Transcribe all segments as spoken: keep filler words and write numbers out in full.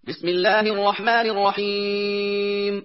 بسم الله الرحمن الرحيم.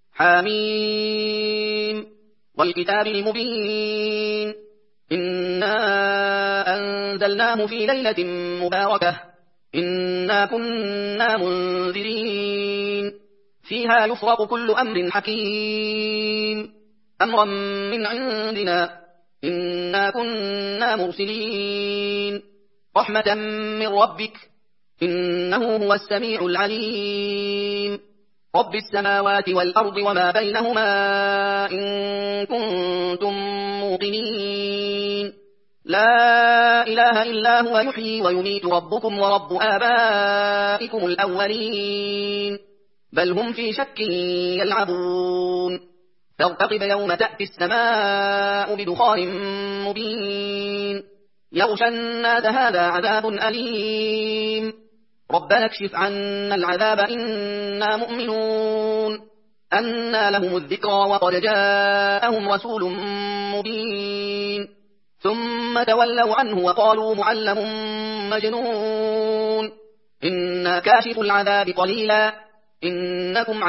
حميم. والكتاب المبين. إنا أنزلناه في ليلة مباركة إنا كنا منذرين فيها يفرق كل أمر حكيم أمرا من عندنا إنا كنا مرسلين رحمة من ربك إنه هو السميع العليم رب السماوات والأرض وما بينهما إن كنتم موقنين لا إله إلا هو يحيي ويميت ربكم ورب آبائكم الأولين بل هم في شك يلعبون فارتقب يوم تأتي السماء بدخان مبين يغشى الناس هذا عذاب أليم ربنا اكشف عنا العذاب إنا مؤمنون أنى لهم الذكرى وقد جاءهم رسول مبين ثم تولوا عنه وقالوا معلم مجنون إنا كاشف العذاب قليلا إنكم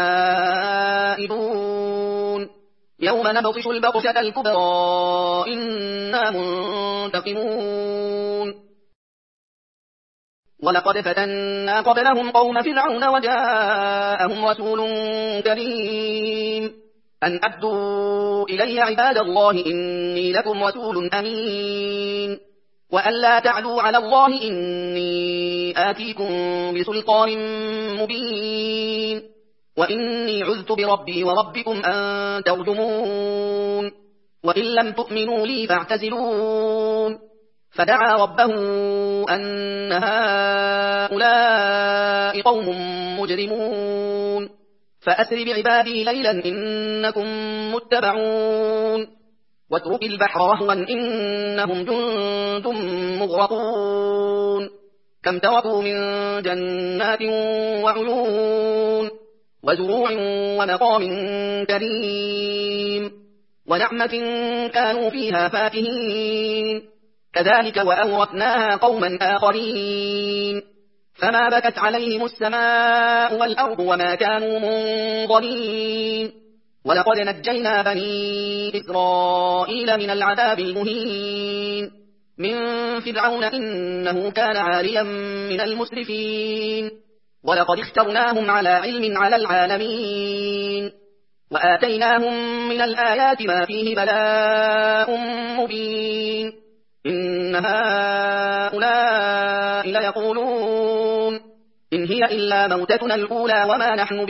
عائدون يوم نبطش البطشة الكبرى إنا منتقمون ولقد فتنا قبلهم قوم فرعون وجاءهم رسول كريم أن أدوا إلي عباد الله إني لكم رسول أمين وأن لا تعلوا على الله إني آتيكم بسلطان مبين وإني عذت بربي وربكم أن ترجمون وإن لم تؤمنوا لي فاعتزلون فدعا ربه أن هؤلاء قوم مجرمون فأسر بعبادي ليلا إنكم متبعون واترك البحر رهوا إنهم جند مغرقون كم تركوا من جنات وعيون وزروع ومقام كريم ونعمة كانوا فيها فاكهين كذلك وأورثناها قوما آخرين فما بكت عليهم السماء والأرض وما كانوا منظرين ولقد نجينا بني إسرائيل من العذاب المهين من فرعون إنه كان عاليا من المسرفين ولقد اخترناهم على علم على العالمين وآتيناهم من الآيات ما فيه بلاء مبين إن هؤلاء ليقولون إن هي إلا موتتنا الأولى وما نحن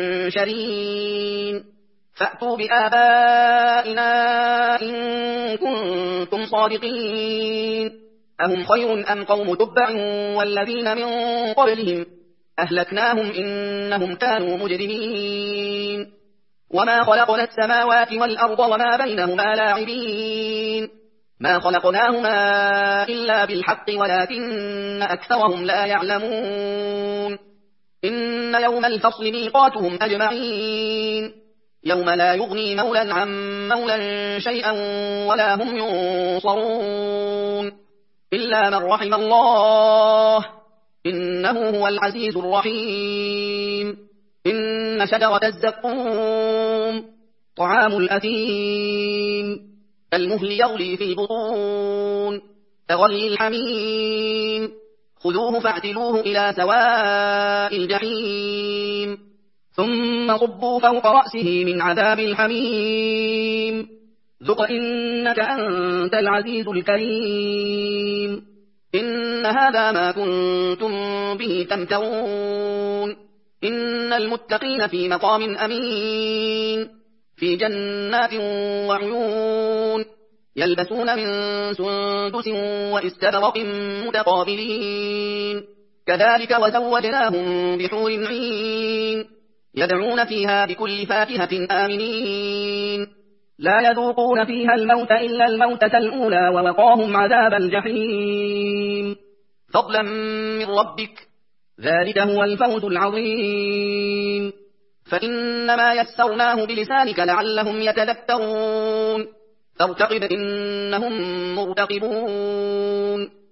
بمنشرين فأتوا بآبائنا إن كنتم صادقين أهم خير أم قوم تبع والذين من قبلهم أهلكناهم إنهم كانوا مجرمين وما خلقنا السماوات والأرض وما بينهما لاعبين ما خلقناهما إلا بالحق ولكن أكثرهم لا يعلمون إن يوم الفصل ميقاتهم أجمعين يوم لا يغني مولا عن مولا شيئا ولا هم ينصرون إلا من رحم الله إنه هو العزيز الرحيم إن شجرة الزقوم طعام الأثيم المهل يغلي في البطون كغلي الحميم خذوه فاعتلوه إلى سواء الجحيم ثم صبوا فوق رأسه من عذاب الحميم ذق إنك أنت العزيز الكريم إن هذا ما كنتم به تمترون إن المتقين في مقام أمين في جنات وعيون يلبسون من سندس واستبرق متقابلين كذلك وزوجناهم بحور عين يدعون فيها بكل فاكهة آمنين لا يذوقون فيها الموت إلا الموتة الأولى ووقاهم عذاب الجحيم فضلا من ربك ذلك هو الفوز العظيم فإنما يسرناه بلسانك لعلهم يتذكرون فارتقب إنهم مرتقبون